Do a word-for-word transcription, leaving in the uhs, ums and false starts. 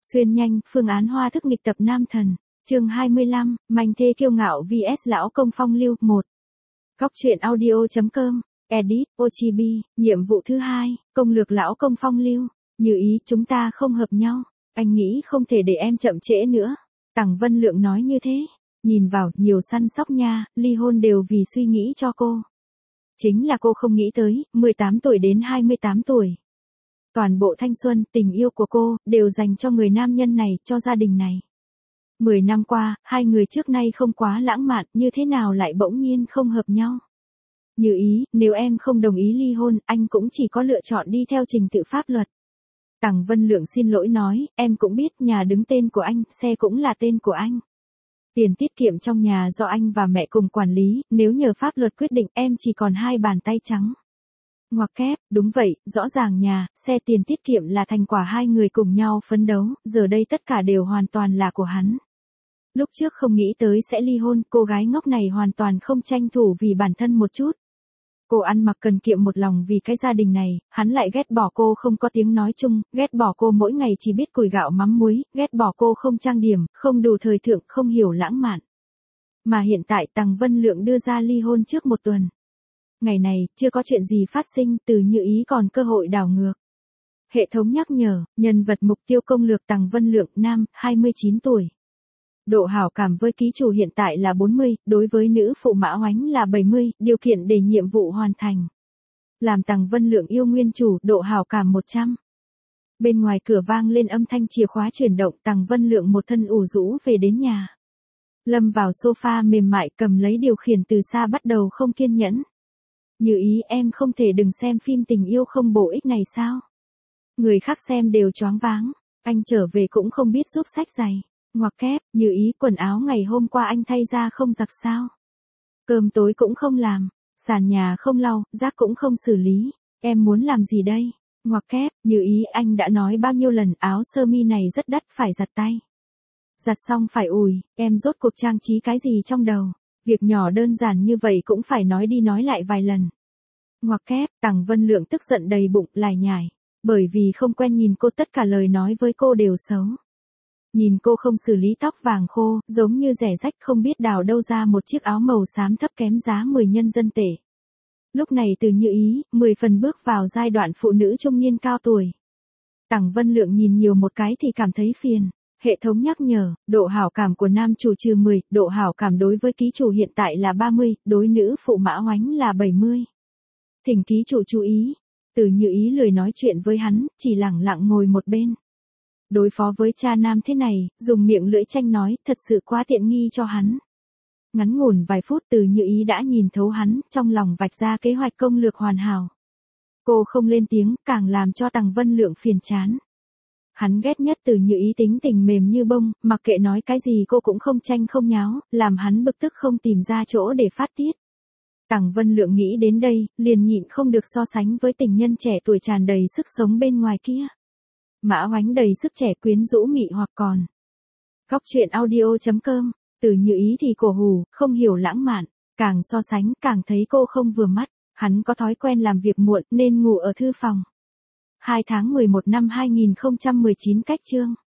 Xuyên nhanh, phương án hoa thức nghịch tập nam thần. Chương hai mươi lăm, manh thê kiêu ngạo vs lão công phong lưu. một. Góc truyện audio.com, edit, ô giê bê, nhiệm vụ thứ hai, công lược lão công phong lưu. Như ý chúng ta không hợp nhau, anh nghĩ không thể để em chậm trễ nữa. Tằng Vân Lượng nói như thế. Nhìn vào, nhiều săn sóc nha, ly hôn đều vì suy nghĩ cho cô. Chính là cô không nghĩ tới, mười tám tuổi đến hai mươi tám tuổi. Toàn bộ thanh xuân, tình yêu của cô, đều dành cho người nam nhân này, cho gia đình này. Mười năm qua, hai người trước nay không quá lãng mạn, như thế nào lại bỗng nhiên không hợp nhau. Như ý, nếu em không đồng ý ly hôn, anh cũng chỉ có lựa chọn đi theo trình tự pháp luật. Tằng Vân Lượng xin lỗi nói, em cũng biết nhà đứng tên của anh, xe cũng là tên của anh. Tiền tiết kiệm trong nhà do anh và mẹ cùng quản lý, nếu nhờ pháp luật quyết định em chỉ còn hai bàn tay trắng. Ngoặc kép, đúng vậy, rõ ràng nhà, xe tiền tiết kiệm là thành quả hai người cùng nhau phấn đấu, giờ đây tất cả đều hoàn toàn là của hắn. Lúc trước không nghĩ tới sẽ ly hôn, cô gái ngốc này hoàn toàn không tranh thủ vì bản thân một chút. Cô ăn mặc cần kiệm một lòng vì cái gia đình này, hắn lại ghét bỏ cô không có tiếng nói chung, ghét bỏ cô mỗi ngày chỉ biết củi gạo mắm muối, ghét bỏ cô không trang điểm, không đủ thời thượng, không hiểu lãng mạn. Mà hiện tại Tằng Vân Lượng đưa ra ly hôn trước một tuần. Ngày này, chưa có chuyện gì phát sinh, Từ Như Ý còn cơ hội đảo ngược. Hệ thống nhắc nhở, nhân vật mục tiêu công lược Tằng Vân Lượng, nam, hai mươi chín tuổi. Độ hảo cảm với ký chủ hiện tại là bốn mươi, đối với nữ phụ Mã Oánh là bảy mươi, điều kiện để nhiệm vụ hoàn thành. Làm Tằng Vân Lượng yêu nguyên chủ, độ hảo cảm một trăm. Bên ngoài cửa vang lên âm thanh chìa khóa chuyển động, Tằng Vân Lượng một thân ủ rũ về đến nhà. Lâm vào sofa mềm mại cầm lấy điều khiển từ xa bắt đầu không kiên nhẫn. Như ý em không thể đừng xem phim tình yêu không bổ ích này sao? Người khác xem đều choáng váng, anh trở về cũng không biết giúp xách giày. Ngoặc kép, Như ý quần áo ngày hôm qua anh thay ra không giặt sao? Cơm tối cũng không làm, sàn nhà không lau, rác cũng không xử lý, em muốn làm gì đây? Ngoặc kép, Như ý anh đã nói bao nhiêu lần áo sơ mi này rất đắt phải giặt tay. Giặt xong phải ủi, em rốt cuộc trang trí cái gì trong đầu? Việc nhỏ đơn giản như vậy cũng phải nói đi nói lại vài lần. Ngoặc kép, Tằng Vân Lượng tức giận đầy bụng, lải nhải. Bởi vì không quen nhìn cô tất cả lời nói với cô đều xấu. Nhìn cô không xử lý tóc vàng khô, giống như rẻ rách không biết đào đâu ra một chiếc áo màu xám thấp kém giá mười nhân dân tệ. Lúc này Từ Như Ý, mười phần bước vào giai đoạn phụ nữ trung niên cao tuổi. Tằng Vân Lượng nhìn nhiều một cái thì cảm thấy phiền. Hệ thống nhắc nhở, độ hảo cảm của nam chủ trừ mười, độ hảo cảm đối với ký chủ hiện tại là ba mươi, đối nữ phụ Mã Oánh là bảy mươi. Thỉnh ký chủ chú ý. Từ Như Ý lười nói chuyện với hắn, chỉ lẳng lặng ngồi một bên. Đối phó với cha nam thế này, dùng miệng lưỡi tranh nói, thật sự quá tiện nghi cho hắn. Ngắn ngủn vài phút Từ Như Ý đã nhìn thấu hắn, trong lòng vạch ra kế hoạch công lược hoàn hảo. Cô không lên tiếng, càng làm cho Tằng Vân Lượng phiền chán. Hắn ghét nhất Từ Như Ý tính tình mềm như bông, mặc kệ nói cái gì cô cũng không tranh không nháo, làm hắn bực tức không tìm ra chỗ để phát tiết. Tằng Vân Lượng nghĩ đến đây, liền nhịn không được so sánh với tình nhân trẻ tuổi tràn đầy sức sống bên ngoài kia. Mã Oánh đầy sức trẻ quyến rũ mị hoặc còn. Góc truyện audio.com, Từ Như Ý thì cổ hủ, không hiểu lãng mạn, càng so sánh càng thấy cô không vừa mắt, hắn có thói quen làm việc muộn nên ngủ ở thư phòng. hai tháng mười một năm hai nghìn không trăm mười chín cách chương.